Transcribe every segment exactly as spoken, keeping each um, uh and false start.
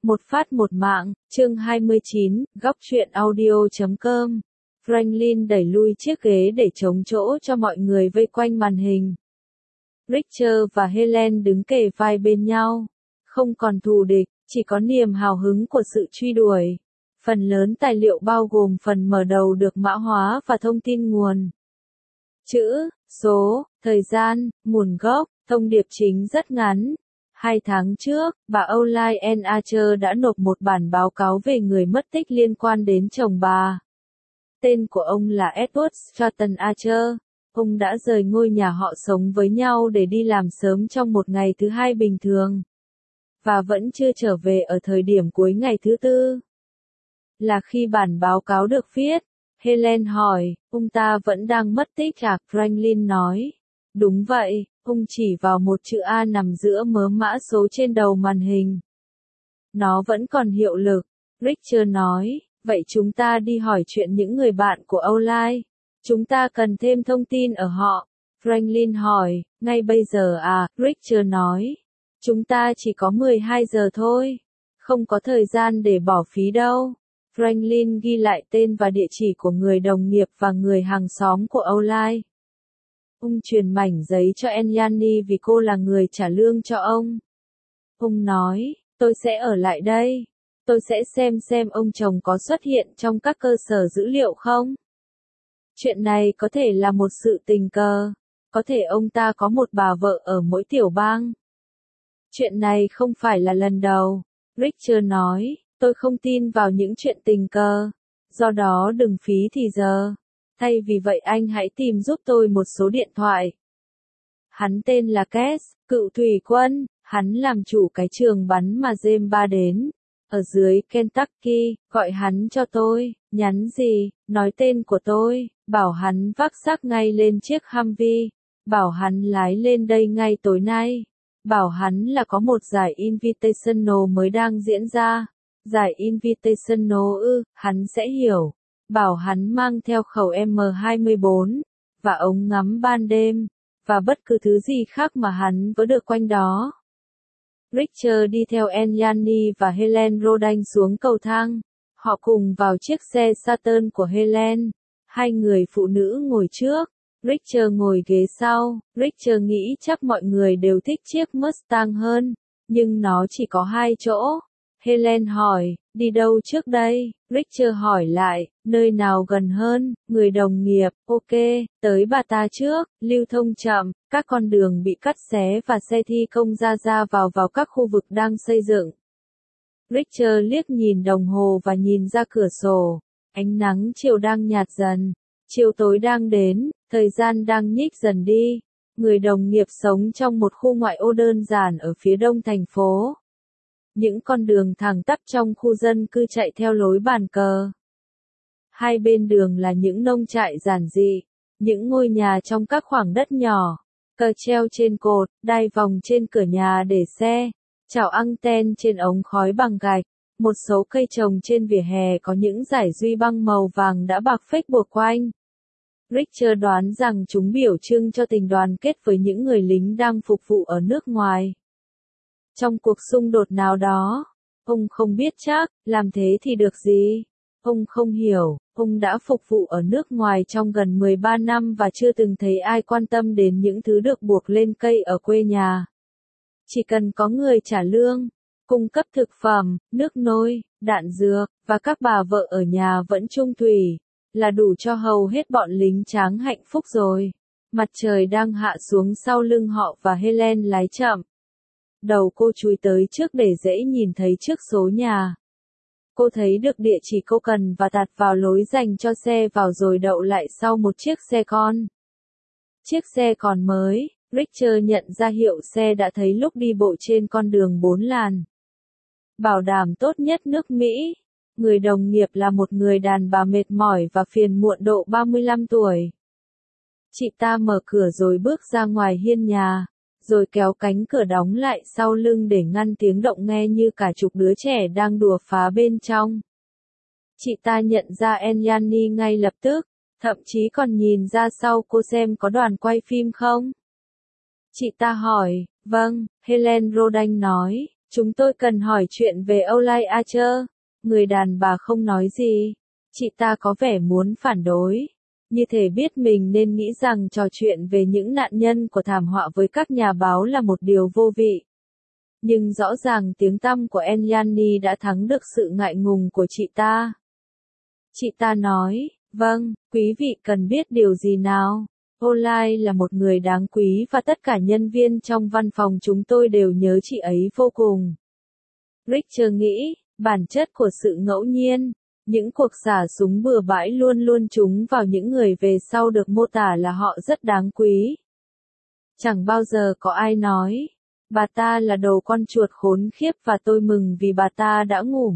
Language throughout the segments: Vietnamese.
Một phát một mạng, chương hai mươi chín, góc truyện audio chấm com. Franklin đẩy lui chiếc ghế để trống chỗ cho mọi người vây quanh màn hình. Richard và Helen đứng kề vai bên nhau. Không còn thù địch, chỉ có niềm hào hứng của sự truy đuổi. Phần lớn tài liệu bao gồm phần mở đầu được mã hóa và thông tin nguồn. Chữ, số, thời gian, nguồn gốc, thông điệp chính rất ngắn. Hai tháng trước, bà O'Lynne Archer đã nộp một bản báo cáo về người mất tích liên quan đến chồng bà. Tên của ông là Edward Stratton Archer. Ông đã rời ngôi nhà họ sống với nhau để đi làm sớm trong một ngày thứ hai bình thường. Và vẫn chưa trở về ở thời điểm cuối ngày thứ tư. Là khi bản báo cáo được viết, Helen hỏi, ông ta vẫn đang mất tích à? Franklin nói. Đúng vậy, ông chỉ vào một chữ A nằm giữa mớ mã số trên đầu màn hình. Nó vẫn còn hiệu lực, Richard nói, vậy chúng ta đi hỏi chuyện những người bạn của O'Lynne. Chúng ta cần thêm thông tin ở họ. Franklin hỏi, ngay bây giờ à? Richard nói. Chúng ta chỉ có mười hai giờ thôi. Không có thời gian để bỏ phí đâu. Franklin ghi lại tên và địa chỉ của người đồng nghiệp và người hàng xóm của O'Lynne. Ông truyền mảnh giấy cho Enyani vì cô là người trả lương cho ông. Ông nói, tôi sẽ ở lại đây. Tôi sẽ xem xem ông chồng có xuất hiện trong các cơ sở dữ liệu không. Chuyện này có thể là một sự tình cờ. Có thể ông ta có một bà vợ ở mỗi tiểu bang. Chuyện này không phải là lần đầu. Richard nói, tôi không tin vào những chuyện tình cờ. Do đó đừng phí thì giờ. Thay vì vậy anh hãy tìm giúp tôi một số điện thoại. Hắn tên là Cass, cựu thủy quân, hắn làm chủ cái trường bắn mà James ba đến. Ở dưới Kentucky, gọi hắn cho tôi, nhắn gì, nói tên của tôi, bảo hắn vác xác ngay lên chiếc Humvee, bảo hắn lái lên đây ngay tối nay, bảo hắn là có một giải Invitational mới đang diễn ra. Giải Invitational ư, hắn sẽ hiểu. Bảo hắn mang theo khẩu M hai mươi bốn, và ống ngắm ban đêm, và bất cứ thứ gì khác mà hắn vớ được quanh đó. Richard đi theo Enyani và Helen Rodan xuống cầu thang. Họ cùng vào chiếc xe Saturn của Helen. Hai người phụ nữ ngồi trước. Richard ngồi ghế sau. Richard nghĩ chắc mọi người đều thích chiếc Mustang hơn, nhưng nó chỉ có hai chỗ. Helen hỏi, đi đâu trước đây? Richard hỏi lại, nơi nào gần hơn? Người đồng nghiệp, ok, tới bà ta trước, lưu thông chậm, các con đường bị cắt xé và xe thi công ra ra vào vào các khu vực đang xây dựng. Richard liếc nhìn đồng hồ và nhìn ra cửa sổ, ánh nắng chiều đang nhạt dần, chiều tối đang đến, thời gian đang nhích dần đi. Người đồng nghiệp sống trong một khu ngoại ô đơn giản ở phía đông thành phố. Những con đường thẳng tắp trong khu dân cư chạy theo lối bàn cờ. Hai bên đường là những nông trại giản dị, những ngôi nhà trong các khoảng đất nhỏ, cờ treo trên cột, đai vòng trên cửa nhà để xe, chảo anten trên ống khói bằng gạch, một số cây trồng trên vỉa hè có những dải duy băng màu vàng đã bạc phết buộc quanh. Richard đoán rằng chúng biểu trưng cho tình đoàn kết với những người lính đang phục vụ ở nước ngoài. Trong cuộc xung đột nào đó, ông không biết chắc, làm thế thì được gì? Ông không hiểu, ông đã phục vụ ở nước ngoài trong gần mười ba năm và chưa từng thấy ai quan tâm đến những thứ được buộc lên cây ở quê nhà. Chỉ cần có người trả lương, cung cấp thực phẩm, nước nôi, đạn dược, và các bà vợ ở nhà vẫn trung thủy, là đủ cho hầu hết bọn lính tráng hạnh phúc rồi. Mặt trời đang hạ xuống sau lưng họ và Helen lái chậm. Đầu cô chúi tới trước để dễ nhìn thấy trước số nhà. Cô thấy được địa chỉ cô cần và tạt vào lối dành cho xe vào rồi đậu lại sau một chiếc xe con. Chiếc xe còn mới, Richard nhận ra hiệu xe đã thấy lúc đi bộ trên con đường bốn làn. Bảo đảm tốt nhất nước Mỹ. Người đồng nghiệp là một người đàn bà mệt mỏi và phiền muộn độ ba mươi lăm tuổi. Chị ta mở cửa rồi bước ra ngoài hiên nhà, rồi kéo cánh cửa đóng lại sau lưng để ngăn tiếng động nghe như cả chục đứa trẻ đang đùa phá bên trong. Chị ta nhận ra Enyani ngay lập tức, thậm chí còn nhìn ra sau cô xem có đoàn quay phim không. Chị ta hỏi, vâng, Helen Rodan nói, Chúng tôi cần hỏi chuyện về Olay Archer. Người đàn bà không nói gì. Chị ta có vẻ muốn phản đối. Như thể biết mình nên nghĩ rằng trò chuyện về những nạn nhân của thảm họa với các nhà báo là một điều vô vị. Nhưng rõ ràng tiếng tăm của Elyani đã thắng được sự ngại ngùng của chị ta. Chị ta nói, vâng, quý vị cần biết điều gì nào? Olay là một người đáng quý và tất cả nhân viên trong văn phòng chúng tôi đều nhớ chị ấy vô cùng. Richter nghĩ, bản chất của sự ngẫu nhiên, những cuộc xả súng bừa bãi luôn luôn trúng vào những người về sau được mô tả là họ rất đáng quý. Chẳng bao giờ có ai nói, bà ta là đồ con chuột khốn khiếp và tôi mừng vì bà ta đã ngủm.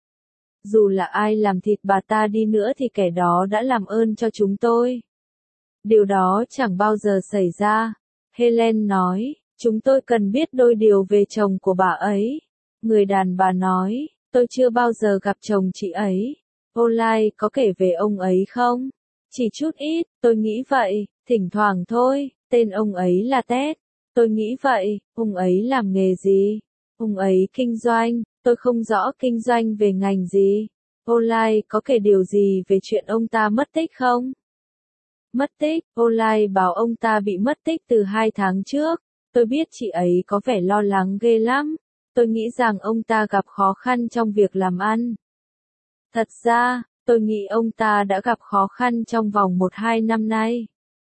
Dù là ai làm thịt bà ta đi nữa thì kẻ đó đã làm ơn cho chúng tôi. Điều đó chẳng bao giờ xảy ra. Helen nói, chúng tôi cần biết đôi điều về chồng của bà ấy. Người đàn bà nói, tôi chưa bao giờ gặp chồng chị ấy. Olay có kể về ông ấy không? Chỉ chút ít, tôi nghĩ vậy, thỉnh thoảng thôi, tên ông ấy là Ted. Tôi nghĩ vậy, ông ấy làm nghề gì? Ông ấy kinh doanh, tôi không rõ kinh doanh về ngành gì. Olay có kể điều gì về chuyện ông ta mất tích không? Mất tích, Olay bảo ông ta bị mất tích từ hai tháng trước. Tôi biết chị ấy có vẻ lo lắng ghê lắm. Tôi nghĩ rằng ông ta gặp khó khăn trong việc làm ăn. Thật ra, tôi nghĩ ông ta đã gặp khó khăn trong vòng một hai năm nay.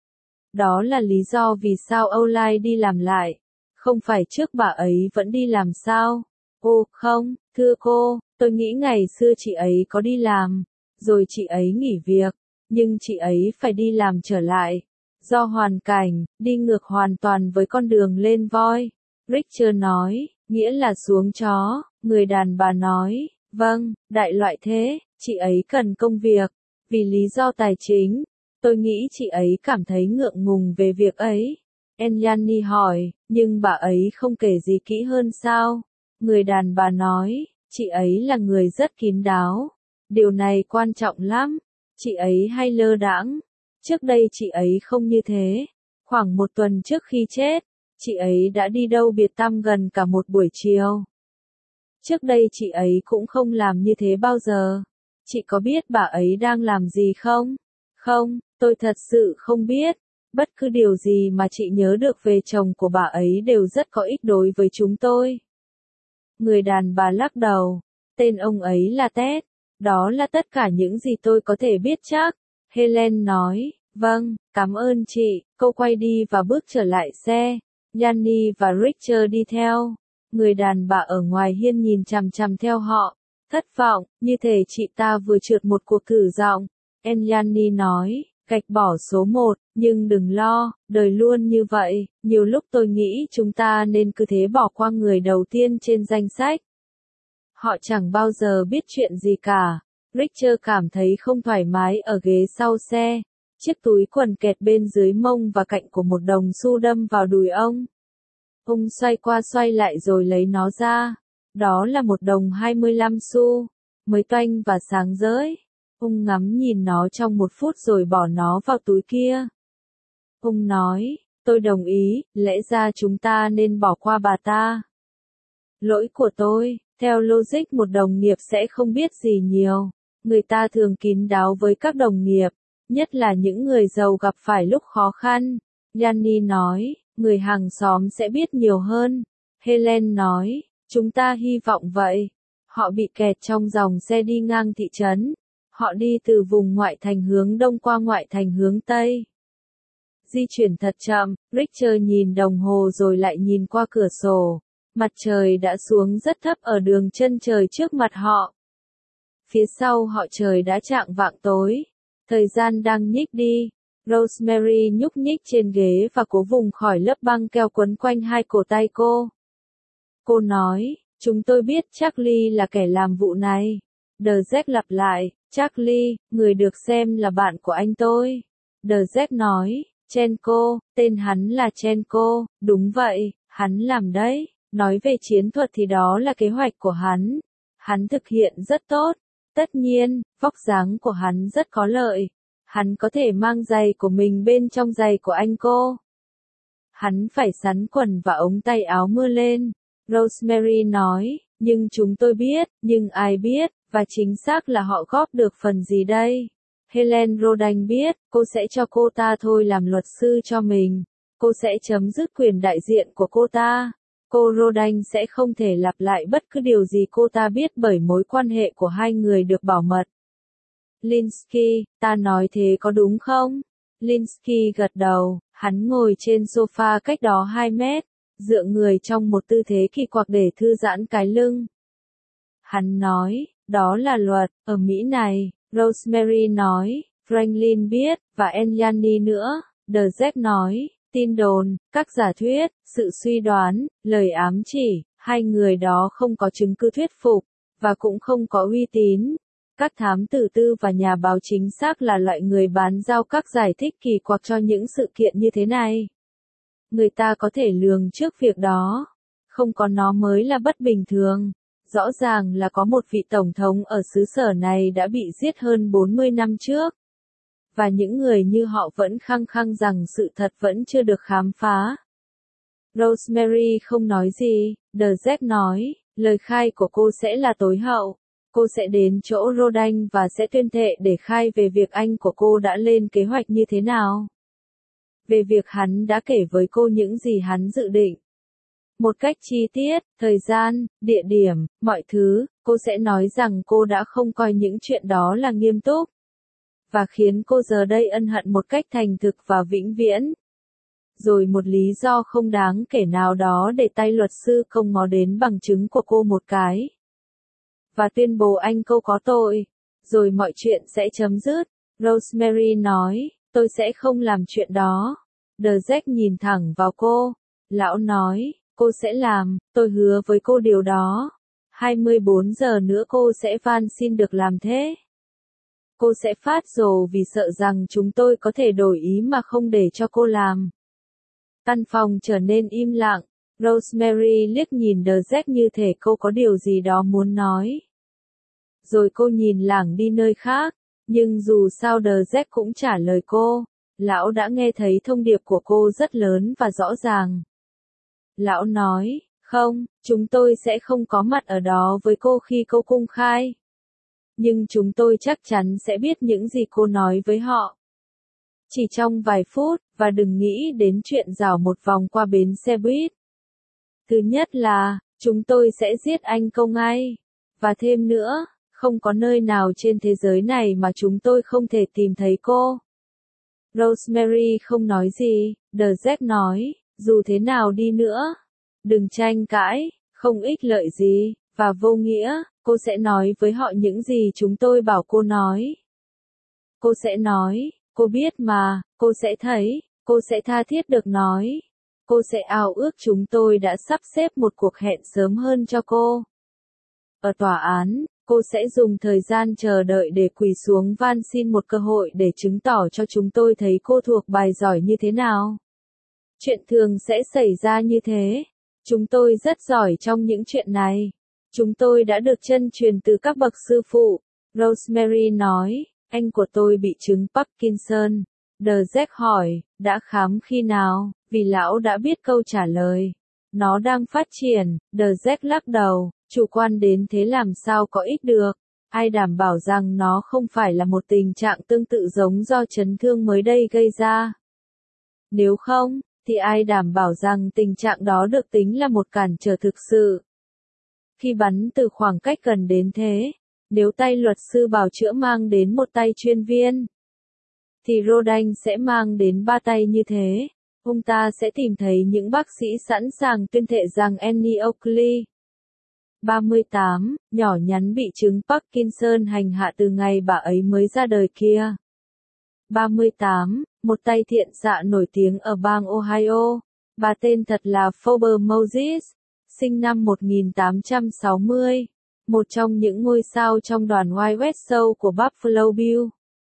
Đó là lý do vì sao Olay đi làm lại. Không phải trước bà ấy vẫn đi làm sao? Ô, không, thưa cô, tôi nghĩ ngày xưa chị ấy có đi làm, rồi chị ấy nghỉ việc, nhưng chị ấy phải đi làm trở lại. Do hoàn cảnh, đi ngược hoàn toàn với con đường lên voi. Richter nói, nghĩa là xuống chó. Người đàn bà nói, vâng, đại loại thế, chị ấy cần công việc. Vì lý do tài chính, tôi nghĩ chị ấy cảm thấy ngượng ngùng về việc ấy. Elyani hỏi, nhưng bà ấy không kể gì kỹ hơn sao? Người đàn bà nói, chị ấy là người rất kín đáo. Điều này quan trọng lắm. Chị ấy hay lơ đãng. Trước đây chị ấy không như thế. Khoảng một tuần trước khi chết, chị ấy đã đi đâu biệt tăm gần cả một buổi chiều. Trước đây chị ấy cũng không làm như thế bao giờ. Chị có biết bà ấy đang làm gì không? Không, tôi thật sự không biết. Bất cứ điều gì mà chị nhớ được về chồng của bà ấy đều rất có ích đối với chúng tôi. Người đàn bà lắc đầu. Tên ông ấy là Ted. Đó là tất cả những gì tôi có thể biết chắc. Helen nói, vâng, cảm ơn chị. Cô quay đi và bước trở lại xe. Yanni và Richter đi theo. Người đàn bà ở ngoài hiên nhìn chằm chằm theo họ. Thất vọng, như thể chị ta vừa trượt một cuộc thử giọng. Yanni nói, gạch bỏ số một, nhưng đừng lo, đời luôn như vậy. Nhiều lúc tôi nghĩ chúng ta nên cứ thế bỏ qua người đầu tiên trên danh sách. Họ chẳng bao giờ biết chuyện gì cả. Richter cảm thấy không thoải mái ở ghế sau xe. Chiếc túi quần kẹt bên dưới mông và cạnh của một đồng xu đâm vào đùi ông. Ông xoay qua xoay lại rồi lấy nó ra. Đó là một đồng hai mươi lăm xu, mới toanh và sáng rỡi. Ông ngắm nhìn nó trong một phút rồi bỏ nó vào túi kia. Ông nói, tôi đồng ý, lẽ ra chúng ta nên bỏ qua bà ta. Lỗi của tôi, theo logic một đồng nghiệp sẽ không biết gì nhiều. Người ta thường kín đáo với các đồng nghiệp, nhất là những người giàu gặp phải lúc khó khăn. Yanni nói, người hàng xóm sẽ biết nhiều hơn. Helen nói, chúng ta hy vọng vậy. Họ bị kẹt trong dòng xe đi ngang thị trấn. Họ đi từ vùng ngoại thành hướng đông qua ngoại thành hướng tây. Di chuyển thật chậm, Richter nhìn đồng hồ rồi lại nhìn qua cửa sổ. Mặt trời đã xuống rất thấp ở đường chân trời trước mặt họ. Phía sau họ trời đã chạng vạng tối. Thời gian đang nhích đi. Rosemary nhúc nhích trên ghế và cố vùng khỏi lớp băng keo quấn quanh hai cổ tay cô. Cô nói, chúng tôi biết Charlie là kẻ làm vụ này. The Jack lặp lại, Charlie, người được xem là bạn của anh tôi. The Jack nói, Chenko, tên hắn là Chenko, đúng vậy, hắn làm đấy. Nói về chiến thuật thì đó là kế hoạch của hắn. Hắn thực hiện rất tốt. Tất nhiên, vóc dáng của hắn rất có lợi. Hắn có thể mang giày của mình bên trong giày của anh cô. Hắn phải sắn quần và ống tay áo mưa lên. Rosemary nói, nhưng chúng tôi biết, nhưng ai biết, và chính xác là họ góp được phần gì đây? Helen Rodan biết, cô sẽ cho cô ta thôi làm luật sư cho mình. Cô sẽ chấm dứt quyền đại diện của cô ta. Cô Rodan sẽ không thể lặp lại bất cứ điều gì cô ta biết bởi mối quan hệ của hai người được bảo mật. Linsky, ta nói thế có đúng không? Linsky gật đầu, hắn ngồi trên sofa cách đó hai mét, dựa người trong một tư thế kỳ quặc để thư giãn cái lưng. Hắn nói, đó là luật, ở Mỹ này, Rosemary nói, Franklin biết, và Elyani nữa, The Jack nói, tin đồn, các giả thuyết, sự suy đoán, lời ám chỉ, hai người đó không có chứng cứ thuyết phục, và cũng không có uy tín. Các thám tử tư và nhà báo chính xác là loại người bán giao các giải thích kỳ quặc cho những sự kiện như thế này. Người ta có thể lường trước việc đó. Không có nó mới là bất bình thường. Rõ ràng là có một vị tổng thống ở xứ sở này đã bị giết hơn bốn mươi năm trước. Và những người như họ vẫn khăng khăng rằng sự thật vẫn chưa được khám phá. Rosemary không nói gì, The Jack nói, lời khai của cô sẽ là tối hậu. Cô sẽ đến chỗ Rodan và sẽ tuyên thệ để khai về việc anh của cô đã lên kế hoạch như thế nào. Về việc hắn đã kể với cô những gì hắn dự định. Một cách chi tiết, thời gian, địa điểm, mọi thứ, cô sẽ nói rằng cô đã không coi những chuyện đó là nghiêm túc. Và khiến cô giờ đây ân hận một cách thành thực và vĩnh viễn. Rồi một lý do không đáng kể nào đó để tay luật sư không ngó đến bằng chứng của cô một cái. Và tuyên bố anh cô có tội. Rồi mọi chuyện sẽ chấm dứt. Rosemary nói, tôi sẽ không làm chuyện đó. The Jack nhìn thẳng vào cô. Lão nói, cô sẽ làm, tôi hứa với cô điều đó. hai mươi bốn giờ nữa cô sẽ van xin được làm thế. Cô sẽ phát rồ vì sợ rằng chúng tôi có thể đổi ý mà không để cho cô làm. Căn phòng trở nên im lặng. Rosemary liếc nhìn The Jack như thể cô có điều gì đó muốn nói. Rồi cô nhìn lảng đi nơi khác. Nhưng dù sao The Jack cũng trả lời cô. Lão đã nghe thấy thông điệp của cô rất lớn và rõ ràng. Lão nói, không, chúng tôi sẽ không có mặt ở đó với cô khi cô công khai. Nhưng chúng tôi chắc chắn sẽ biết những gì cô nói với họ. Chỉ trong vài phút, và đừng nghĩ đến chuyện dạo một vòng qua bến xe buýt. Thứ nhất là, chúng tôi sẽ giết anh công ngay. Và thêm nữa, không có nơi nào trên thế giới này mà chúng tôi không thể tìm thấy cô. Rosemary không nói gì, The Jack nói, dù thế nào đi nữa. Đừng tranh cãi, không ích lợi gì, và vô nghĩa, cô sẽ nói với họ những gì chúng tôi bảo cô nói. Cô sẽ nói, cô biết mà, cô sẽ thấy, cô sẽ tha thiết được nói. Cô sẽ ao ước chúng tôi đã sắp xếp một cuộc hẹn sớm hơn cho cô. Ở tòa án, cô sẽ dùng thời gian chờ đợi để quỳ xuống van xin một cơ hội để chứng tỏ cho chúng tôi thấy cô thuộc bài giỏi như thế nào. Chuyện thường sẽ xảy ra như thế. Chúng tôi rất giỏi trong những chuyện này. Chúng tôi đã được chân truyền từ các bậc sư phụ. Rosemary nói, anh của tôi bị chứng Parkinson. The Jack hỏi, đã khám khi nào, vì lão đã biết câu trả lời. Nó đang phát triển, The Jack lắc đầu, chủ quan đến thế làm sao có ích được. Ai đảm bảo rằng nó không phải là một tình trạng tương tự giống do chấn thương mới đây gây ra. Nếu không, thì ai đảm bảo rằng tình trạng đó được tính là một cản trở thực sự. Khi bắn từ khoảng cách gần đến thế, nếu tay luật sư bào chữa mang đến một tay chuyên viên, thì Rodan sẽ mang đến ba tay như thế. Ông ta sẽ tìm thấy những bác sĩ sẵn sàng tuyên thệ rằng Annie Oakley, ba mươi tám, nhỏ nhắn bị chứng Parkinson hành hạ từ ngày bà ấy mới ra đời kia. ba mươi tám, một tay thiện xạ nổi tiếng ở bang Ohio. Bà tên thật là Phoebe Moses, sinh năm một nghìn tám trăm sáu mươi, một trong những ngôi sao trong đoàn Wild West Show của Buffalo Bill.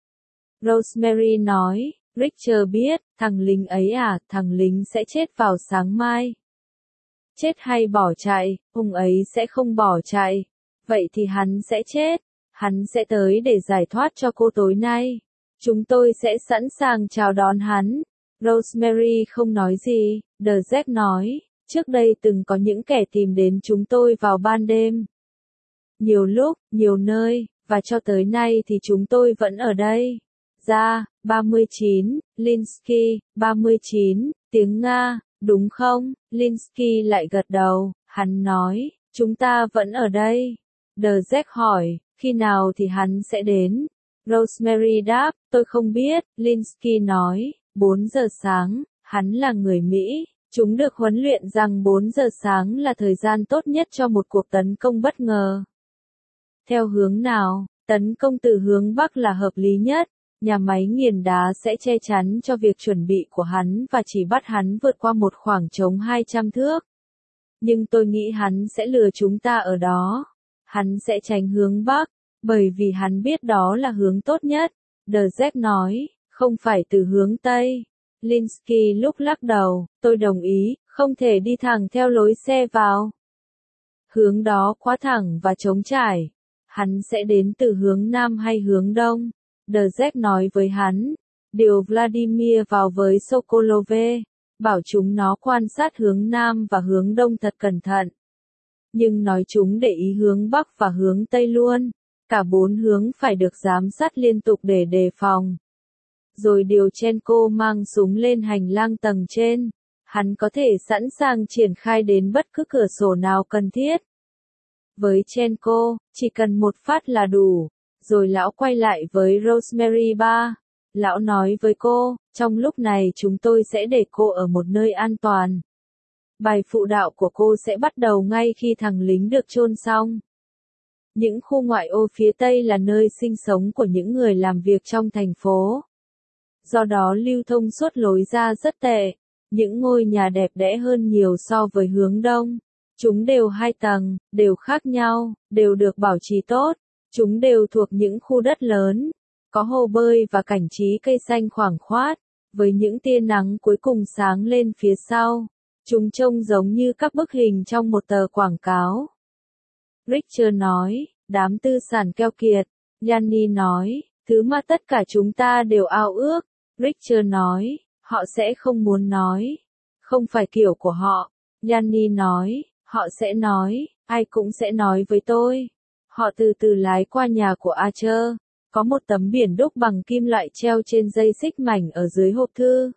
Rosemary nói, Richard biết, thằng lính ấy à, thằng lính sẽ chết vào sáng mai. Chết hay bỏ chạy, ông ấy sẽ không bỏ chạy. Vậy thì hắn sẽ chết. Hắn sẽ tới để giải thoát cho cô tối nay. Chúng tôi sẽ sẵn sàng chào đón hắn. Rosemary không nói gì, The Jack nói, Trước đây từng có những kẻ tìm đến chúng tôi vào ban đêm. Nhiều lúc, nhiều nơi, và cho tới nay thì chúng tôi vẫn ở đây. Ra, ba mươi chín, Linsky, ba mươi chín, tiếng Nga, đúng không? Linsky lại gật đầu, hắn nói, chúng ta vẫn ở đây. The Jack hỏi, khi nào thì hắn sẽ đến? Rosemary đáp, tôi không biết, Linsky nói, bốn giờ sáng, hắn là người Mỹ. Chúng được huấn luyện rằng bốn giờ sáng là thời gian tốt nhất cho một cuộc tấn công bất ngờ. Theo hướng nào, tấn công từ hướng Bắc là hợp lý nhất. Nhà máy nghiền đá sẽ che chắn cho việc chuẩn bị của hắn và chỉ bắt hắn vượt qua một khoảng trống hai trăm thước. Nhưng tôi nghĩ hắn sẽ lừa chúng ta ở đó. Hắn sẽ tránh hướng Bắc, bởi vì hắn biết đó là hướng tốt nhất. The Jack nói, không phải từ hướng Tây. Linsky lúc lắc đầu, tôi đồng ý, không thể đi thẳng theo lối xe vào. Hướng đó quá thẳng và trống trải. Hắn sẽ đến từ hướng Nam hay hướng Đông? The Jack nói với hắn, điều Vladimir vào với Sokolove, bảo chúng nó quan sát hướng Nam và hướng Đông thật cẩn thận. Nhưng nói chúng để ý hướng Bắc và hướng Tây luôn, cả bốn hướng phải được giám sát liên tục để đề phòng. Rồi điều Chenko mang súng lên hành lang tầng trên, hắn có thể sẵn sàng triển khai đến bất cứ cửa sổ nào cần thiết. Với Chenko, chỉ cần một phát là đủ. Rồi lão quay lại với Rosemary ba. Lão nói với cô, trong lúc này chúng tôi sẽ để cô ở một nơi an toàn. Bài phụ đạo của cô sẽ bắt đầu ngay khi thằng lính được chôn xong. Những khu ngoại ô phía Tây là nơi sinh sống của những người làm việc trong thành phố. Do đó lưu thông suốt lối ra rất tệ. Những ngôi nhà đẹp đẽ hơn nhiều so với hướng Đông. Chúng đều hai tầng, đều khác nhau, đều được bảo trì tốt. Chúng đều thuộc những khu đất lớn, có hồ bơi và cảnh trí cây xanh khoảng khoát, với những tia nắng cuối cùng sáng lên phía sau. Chúng trông giống như các bức hình trong một tờ quảng cáo. Richard nói, đám tư sản keo kiệt. Yanni nói, thứ mà tất cả chúng ta đều ao ước. Richard nói, họ sẽ không muốn nói. Không phải kiểu của họ. Yanni nói, họ sẽ nói, ai cũng sẽ nói với tôi. Họ từ từ lái qua nhà của Archer. Có một tấm biển đúc bằng kim loại treo trên dây xích mảnh ở dưới hộp thư.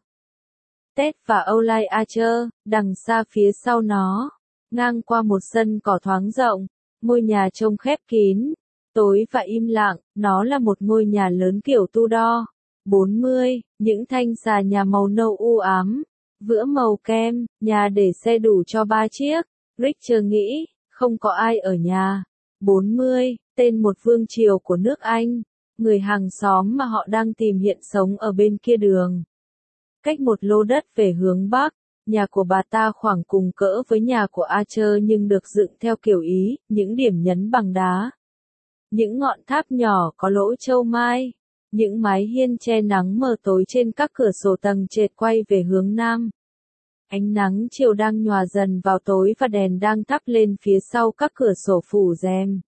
Ted và Olay Archer, đằng xa phía sau nó, ngang qua một sân cỏ thoáng rộng, ngôi nhà trông khép kín, tối và im lặng, nó là một ngôi nhà lớn kiểu Tudor. bốn mươi, những thanh xà nhà màu nâu u ám, vữa màu kem, nhà để xe đủ cho ba chiếc. Richard nghĩ, không có ai ở nhà. bốn mươi, tên một vương triều của nước Anh, người hàng xóm mà họ đang tìm hiện sống ở bên kia đường. Cách một lô đất về hướng Bắc, nhà của bà ta khoảng cùng cỡ với nhà của Archer nhưng được dựng theo kiểu Ý, những điểm nhấn bằng đá. Những ngọn tháp nhỏ có lỗ châu mai, những mái hiên che nắng mờ tối trên các cửa sổ tầng trệt quay về hướng Nam. Ánh nắng chiều đang nhòa dần vào tối và đèn đang thắp lên phía sau các cửa sổ phủ rèm.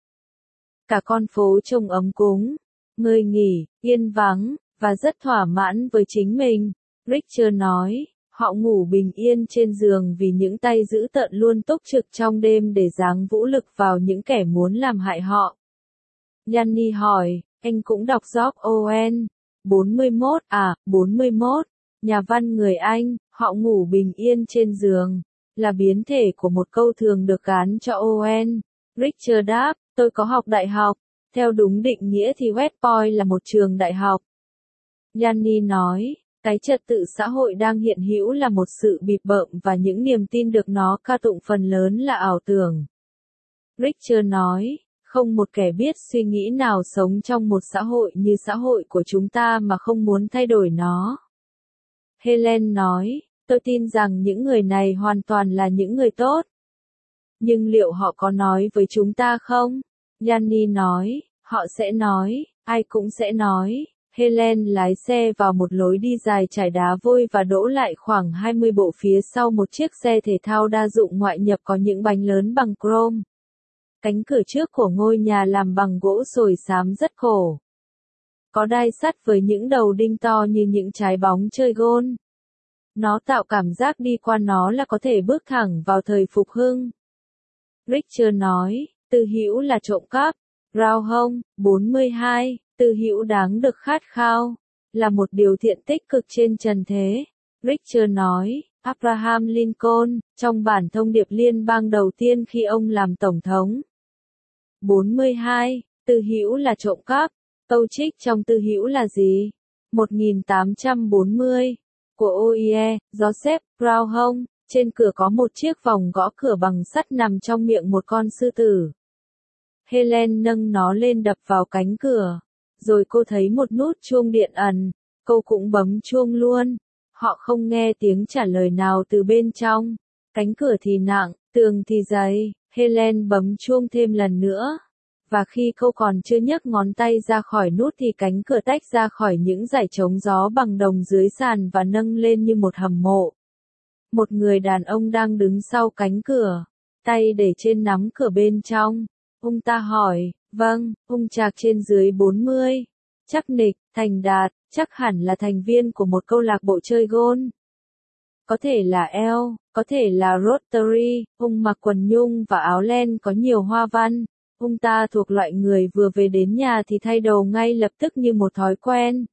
Cả con phố trông ấm cúng, ngơi nghỉ, yên vắng, và rất thỏa mãn với chính mình. Richard nói, họ ngủ bình yên trên giường vì những tay dữ tợn luôn túc trực trong đêm để giáng vũ lực vào những kẻ muốn làm hại họ. Yanni hỏi, anh cũng đọc George Orwell. bốn mươi mốt à, bốn mươi mốt. Nhà văn người Anh, họ ngủ bình yên trên giường, là biến thể của một câu thường được gán cho Orwell. Richard đáp, tôi có học đại học. Theo đúng định nghĩa thì West Point là một trường đại học. Yanni nói, cái trật tự xã hội đang hiện hữu là một sự bịp bợm và những niềm tin được nó ca tụng phần lớn là ảo tưởng. Richard nói, không một kẻ biết suy nghĩ nào sống trong một xã hội như xã hội của chúng ta mà không muốn thay đổi nó. Helen nói, tôi tin rằng những người này hoàn toàn là những người tốt. Nhưng liệu họ có nói với chúng ta không? Yanni nói, họ sẽ nói, ai cũng sẽ nói. Helen lái xe vào một lối đi dài trải đá vôi và đỗ lại khoảng hai mươi bộ phía sau một chiếc xe thể thao đa dụng ngoại nhập có những bánh lớn bằng chrome. Cánh cửa trước của ngôi nhà làm bằng gỗ sồi xám rất khổ. Có đai sắt với những đầu đinh to như những trái bóng chơi gôn. Nó tạo cảm giác đi qua nó là có thể bước thẳng vào thời phục hưng. Richard nói, từ hữu là trộm cắp. Rao hông, bốn mươi hai, từ hữu đáng được khát khao, là một điều thiện tích cực trên trần thế. Richard nói, Abraham Lincoln, trong bản thông điệp liên bang đầu tiên khi ông làm tổng thống. bốn mươi hai, từ hữu là trộm cắp. Câu trích trong từ hữu là gì? một nghìn tám trăm bốn mươi, của ô i e, Joseph Brown. Trên cửa có một chiếc vòng gõ cửa bằng sắt nằm trong miệng một con sư tử. Helen nâng nó lên đập vào cánh cửa. Rồi cô thấy một nút chuông điện ẩn. Cô cũng bấm chuông luôn. Họ không nghe tiếng trả lời nào từ bên trong. Cánh cửa thì nặng, tường thì dày. Helen bấm chuông thêm lần nữa. Và khi cô còn chưa nhấc ngón tay ra khỏi nút thì cánh cửa tách ra khỏi những dải chống gió bằng đồng dưới sàn và nâng lên như một hầm mộ. Một người đàn ông đang đứng sau cánh cửa, tay để trên nắm cửa bên trong. Ông ta hỏi, vâng, ông chạc trên dưới bốn mươi. Chắc nịch, thành đạt, chắc hẳn là thành viên của một câu lạc bộ chơi golf. Có thể là eo, có thể là Rotary. Ông mặc quần nhung và áo len có nhiều hoa văn. Ông ta thuộc loại người vừa về đến nhà thì thay đồ ngay lập tức như một thói quen.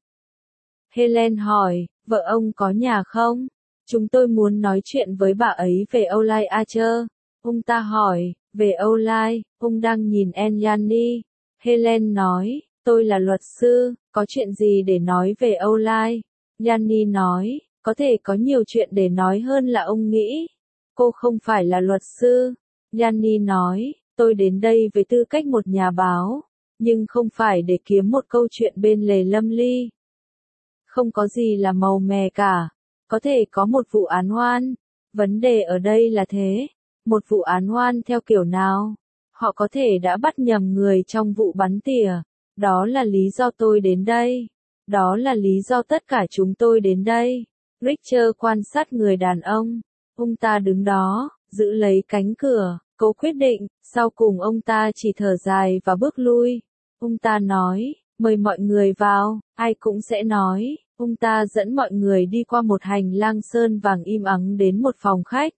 Helen hỏi, vợ ông có nhà không? Chúng tôi muốn nói chuyện với bà ấy về Olay Archer. Ông ta hỏi, về Olay, ông đang nhìn Anjani. Helen nói, tôi là luật sư, có chuyện gì để nói về Olay? Yanni nói, có thể có nhiều chuyện để nói hơn là ông nghĩ. Cô không phải là luật sư. Yanni nói, tôi đến đây với tư cách một nhà báo, nhưng không phải để kiếm một câu chuyện bên lề lâm ly. Không có gì là màu mè cả. Có thể có một vụ án oan. Vấn đề ở đây là thế. Một vụ án oan theo kiểu nào? Họ có thể đã bắt nhầm người trong vụ bắn tỉa. Đó là lý do tôi đến đây. Đó là lý do tất cả chúng tôi đến đây. Richard quan sát người đàn ông. Ông ta đứng đó, giữ lấy cánh cửa. Cô quyết định, sau cùng ông ta chỉ thở dài và bước lui. Ông ta nói, mời mọi người vào, ai cũng sẽ nói. Ông ta dẫn mọi người đi qua một hành lang sơn vàng im ắng đến một phòng khách.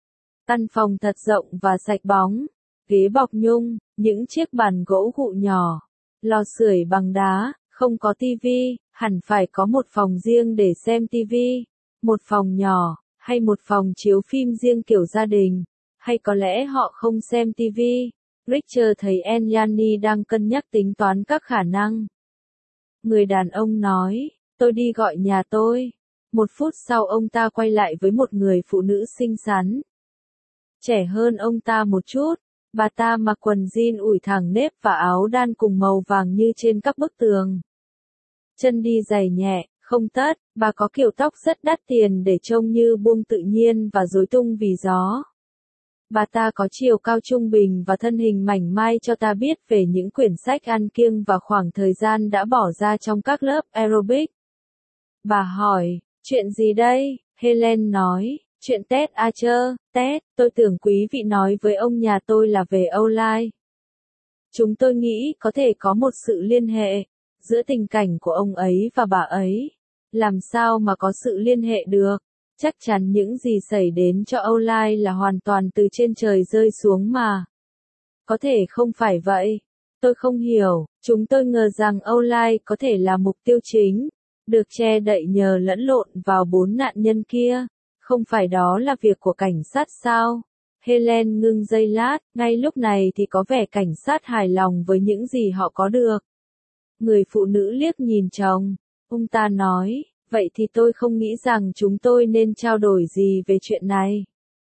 Căn phòng thật rộng và sạch bóng. Ghế bọc nhung, những chiếc bàn gỗ gụ nhỏ. Lò sưởi bằng đá, không có tivi, hẳn phải có một phòng riêng để xem tivi. Một phòng nhỏ, hay một phòng chiếu phim riêng kiểu gia đình. Hay có lẽ họ không xem tivi. Richard thấy Anjani đang cân nhắc tính toán các khả năng. Người đàn ông nói, tôi đi gọi nhà tôi. Một phút sau ông ta quay lại với một người phụ nữ xinh xắn. Trẻ hơn ông ta một chút. Bà ta mặc quần jean ủi thẳng nếp và áo đan cùng màu vàng như trên các bức tường. Chân đi giày nhẹ, không tất. Bà có kiểu tóc rất đắt tiền để trông như buông tự nhiên và rối tung vì gió. Bà ta có chiều cao trung bình và thân hình mảnh mai cho ta biết về những quyển sách ăn kiêng và khoảng thời gian đã bỏ ra trong các lớp aerobic. Bà hỏi, chuyện gì đây? Helen nói, chuyện Ted Archer. Ted, tôi tưởng quý vị nói với ông nhà tôi là về Olay. Chúng tôi nghĩ có thể có một sự liên hệ giữa tình cảnh của ông ấy và bà ấy. Làm sao mà có sự liên hệ được? Chắc chắn những gì xảy đến cho Olay là hoàn toàn từ trên trời rơi xuống mà. Có thể không phải vậy. Tôi không hiểu, chúng tôi ngờ rằng Olay có thể là mục tiêu chính, được che đậy nhờ lẫn lộn vào bốn nạn nhân kia. Không phải đó là việc của cảnh sát sao? Helen ngưng giây lát, ngay lúc này thì có vẻ cảnh sát hài lòng với những gì họ có được. Người phụ nữ liếc nhìn chồng. Ông ta nói, vậy thì tôi không nghĩ rằng chúng tôi nên trao đổi gì về chuyện này.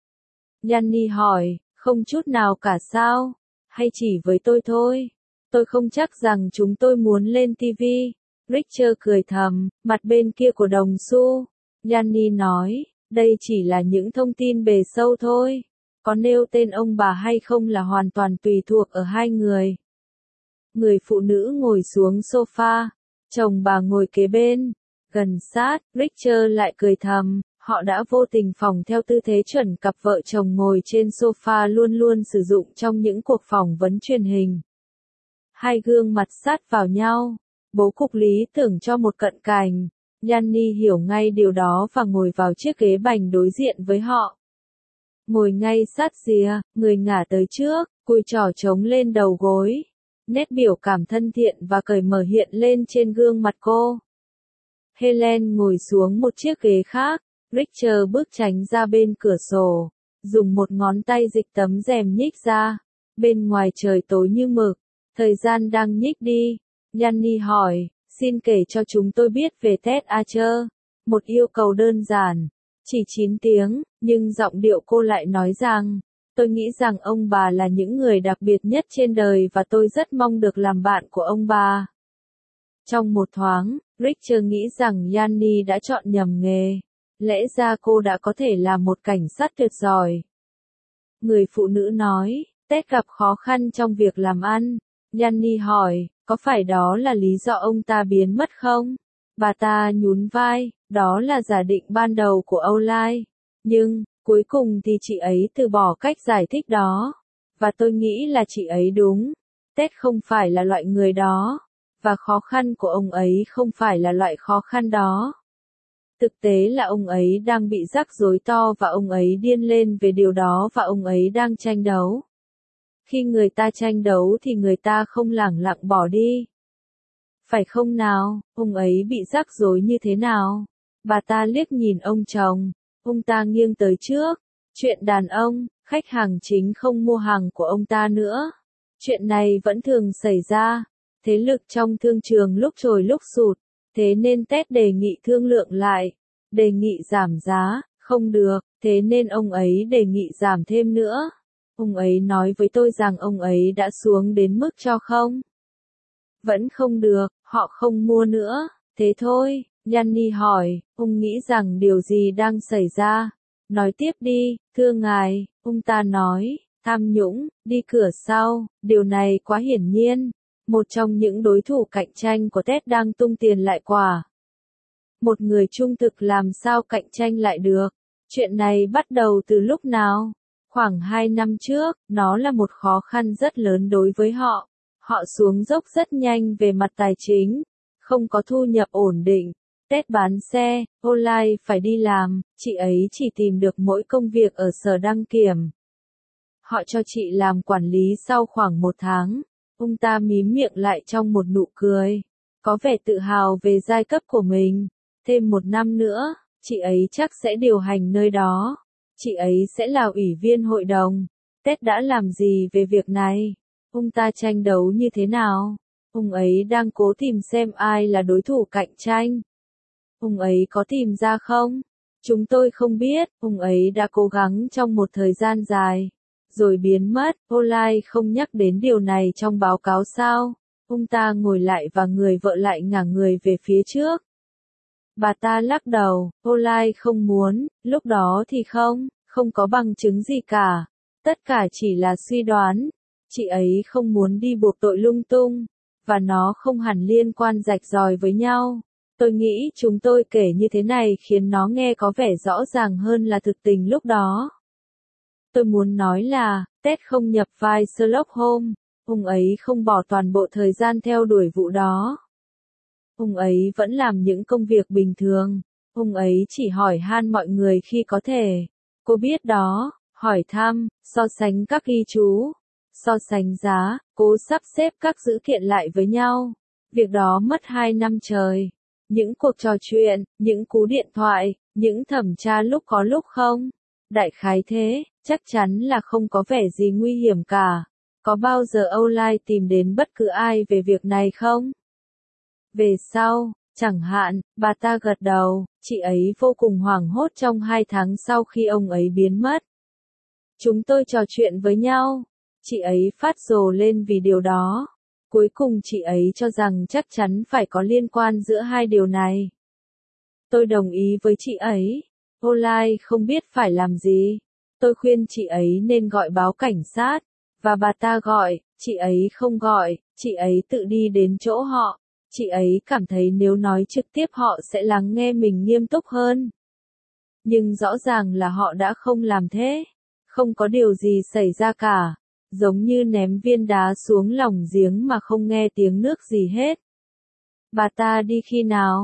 Yanni hỏi, không chút nào cả sao? Hay chỉ với tôi thôi? Tôi không chắc rằng chúng tôi muốn lên ti vi. Richard cười thầm, mặt bên kia của đồng xu. Yanni nói, đây chỉ là những thông tin bề sâu thôi. Có nêu tên ông bà hay không là hoàn toàn tùy thuộc ở hai người. Người phụ nữ ngồi xuống sofa, chồng bà ngồi kế bên, gần sát. Richard lại cười thầm, họ đã vô tình phỏng theo tư thế chuẩn cặp vợ chồng ngồi trên sofa luôn luôn sử dụng trong những cuộc phỏng vấn truyền hình. Hai gương mặt sát vào nhau, bố cục lý tưởng cho một cận cảnh. Yanni hiểu ngay điều đó và ngồi vào chiếc ghế bành đối diện với họ. Ngồi ngay sát rìa, người ngả tới trước, cùi trỏ trống lên đầu gối. Nét biểu cảm thân thiện và cởi mở hiện lên trên gương mặt cô. Helen ngồi xuống một chiếc ghế khác, Richard bước tránh ra bên cửa sổ, dùng một ngón tay dịch tấm rèm nhích ra. Bên ngoài trời tối như mực, thời gian đang nhích đi. Yanni hỏi, xin kể cho chúng tôi biết về Ted Archer. Một yêu cầu đơn giản, chỉ chín tiếng, nhưng giọng điệu cô lại nói rằng, tôi nghĩ rằng ông bà là những người đặc biệt nhất trên đời và tôi rất mong được làm bạn của ông bà. Trong một thoáng, Richard nghĩ rằng Yanni đã chọn nhầm nghề. Lẽ ra cô đã có thể là một cảnh sát tuyệt giỏi. Người phụ nữ nói, Ted gặp khó khăn trong việc làm ăn. Yanni hỏi, có phải đó là lý do ông ta biến mất không? Bà ta nhún vai, đó là giả định ban đầu của Oline. Nhưng, cuối cùng thì chị ấy từ bỏ cách giải thích đó. Và tôi nghĩ là chị ấy đúng. Ted không phải là loại người đó. Và khó khăn của ông ấy không phải là loại khó khăn đó. Thực tế là ông ấy đang bị rắc rối to và ông ấy điên lên về điều đó và ông ấy đang tranh đấu. Khi người ta tranh đấu thì người ta không lẳng lặng bỏ đi. Phải không nào, ông ấy bị rắc rối như thế nào? Bà ta liếc nhìn ông chồng, ông ta nghiêng tới trước. Chuyện đàn ông, khách hàng chính không mua hàng của ông ta nữa. Chuyện này vẫn thường xảy ra. Thế lực trong thương trường lúc trồi lúc sụt. Thế nên Ted đề nghị thương lượng lại. Đề nghị giảm giá, không được, thế nên ông ấy đề nghị giảm thêm nữa. Ông ấy nói với tôi rằng ông ấy đã xuống đến mức cho không. Vẫn không được, họ không mua nữa, thế thôi. Yanni hỏi, ông nghĩ rằng điều gì đang xảy ra? Nói tiếp đi, thưa ngài, ông ta nói, tham nhũng, đi cửa sau, điều này quá hiển nhiên. Một trong những đối thủ cạnh tranh của Ted đang tung tiền lại quả. Một người trung thực làm sao cạnh tranh lại được? Chuyện này bắt đầu từ lúc nào? Khoảng hai năm trước, nó là một khó khăn rất lớn đối với họ. Họ xuống dốc rất nhanh về mặt tài chính, không có thu nhập ổn định. Ted bán xe, Oline phải đi làm, chị ấy chỉ tìm được mỗi công việc ở sở đăng kiểm. Họ cho chị làm quản lý sau khoảng một tháng. Ông ta mím miệng lại trong một nụ cười, có vẻ tự hào về giai cấp của mình. Thêm một năm nữa, chị ấy chắc sẽ điều hành nơi đó. Chị ấy sẽ là ủy viên hội đồng. Ted đã làm gì về việc này? Ông ta tranh đấu như thế nào? Ông ấy đang cố tìm xem ai là đối thủ cạnh tranh. Ông ấy có tìm ra không? Chúng tôi không biết. Ông ấy đã cố gắng trong một thời gian dài, rồi biến mất. Oline không nhắc đến điều này trong báo cáo sao? Ông ta ngồi lại và người vợ lại ngả người về phía trước. Bà ta lắc đầu, Oline không muốn, lúc đó thì không, không có bằng chứng gì cả. Tất cả chỉ là suy đoán. Chị ấy không muốn đi buộc tội lung tung, và nó không hẳn liên quan rạch ròi với nhau. Tôi nghĩ chúng tôi kể như thế này khiến nó nghe có vẻ rõ ràng hơn là thực tình lúc đó. Tôi muốn nói là, Ted không nhập vai Sherlock Holmes, ông ấy không bỏ toàn bộ thời gian theo đuổi vụ đó. Ông ấy vẫn làm những công việc bình thường, ông ấy chỉ hỏi han mọi người khi có thể. Cô biết đó, hỏi thăm, so sánh các ghi chú, so sánh giá, cố sắp xếp các dữ kiện lại với nhau. Việc đó mất hai năm trời. Những cuộc trò chuyện, những cú điện thoại, những thẩm tra lúc có lúc không. Đại khái thế, chắc chắn là không có vẻ gì nguy hiểm cả. Có bao giờ Oline tìm đến bất cứ ai về việc này không? Về sau, chẳng hạn, bà ta gật đầu, chị ấy vô cùng hoảng hốt trong hai tháng sau khi ông ấy biến mất. Chúng tôi trò chuyện với nhau. Chị ấy phát rồ lên vì điều đó. Cuối cùng chị ấy cho rằng chắc chắn phải có liên quan giữa hai điều này. Tôi đồng ý với chị ấy. Oline không biết phải làm gì. Tôi khuyên chị ấy nên gọi báo cảnh sát. Và bà ta gọi, chị ấy không gọi, chị ấy tự đi đến chỗ họ. Chị ấy cảm thấy nếu nói trực tiếp họ sẽ lắng nghe mình nghiêm túc hơn. Nhưng rõ ràng là họ đã không làm thế. Không có điều gì xảy ra cả. Giống như ném viên đá xuống lòng giếng mà không nghe tiếng nước gì hết. Bà ta đi khi nào?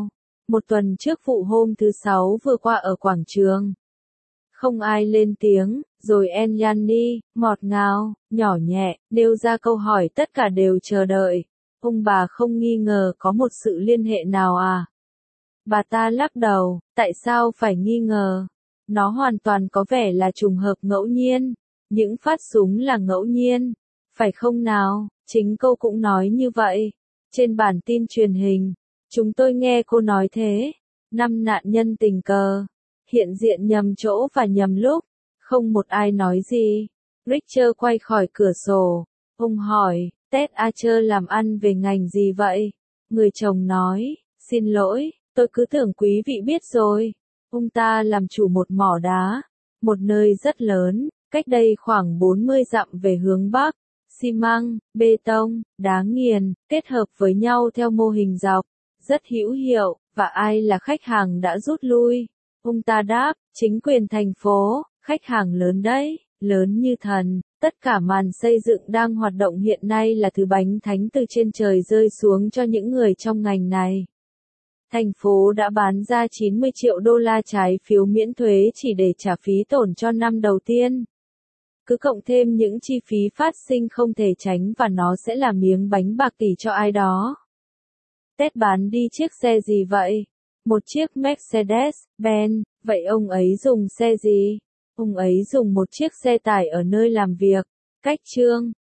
Một tuần trước vụ hôm thứ sáu vừa qua ở quảng trường. Không ai lên tiếng, rồi Enyani, ngọt ngào, nhỏ nhẹ, nêu ra câu hỏi tất cả đều chờ đợi. Ông bà không nghi ngờ có một sự liên hệ nào à? Bà ta lắc đầu, tại sao phải nghi ngờ? Nó hoàn toàn có vẻ là trùng hợp ngẫu nhiên. Những phát súng là ngẫu nhiên. Phải không nào? Chính cô cũng nói như vậy. Trên bản tin truyền hình, chúng tôi nghe cô nói thế. Năm nạn nhân tình cờ. Hiện diện nhầm chỗ và nhầm lúc. Không một ai nói gì. Richard quay khỏi cửa sổ. Ông hỏi, Ted Archer làm ăn về ngành gì vậy? Người chồng nói, xin lỗi, tôi cứ tưởng quý vị biết rồi. Ông ta làm chủ một mỏ đá. Một nơi rất lớn, cách đây khoảng bốn mươi dặm về hướng Bắc. Xi măng, bê tông, đá nghiền, kết hợp với nhau theo mô hình dọc. Rất hữu hiệu, và ai là khách hàng đã rút lui? Ông ta đáp, chính quyền thành phố, khách hàng lớn đấy, lớn như thần. Tất cả màn xây dựng đang hoạt động hiện nay là thứ bánh thánh từ trên trời rơi xuống cho những người trong ngành này. Thành phố đã bán ra chín mươi triệu đô la trái phiếu miễn thuế chỉ để trả phí tổn cho năm đầu tiên. Cứ cộng thêm những chi phí phát sinh không thể tránh và nó sẽ là miếng bánh bạc tỷ cho ai đó. Ted bán đi chiếc xe gì vậy? Một chiếc Mercedes-Benz, vậy ông ấy dùng xe gì? Ông ấy dùng một chiếc xe tải ở nơi làm việc. Cách chương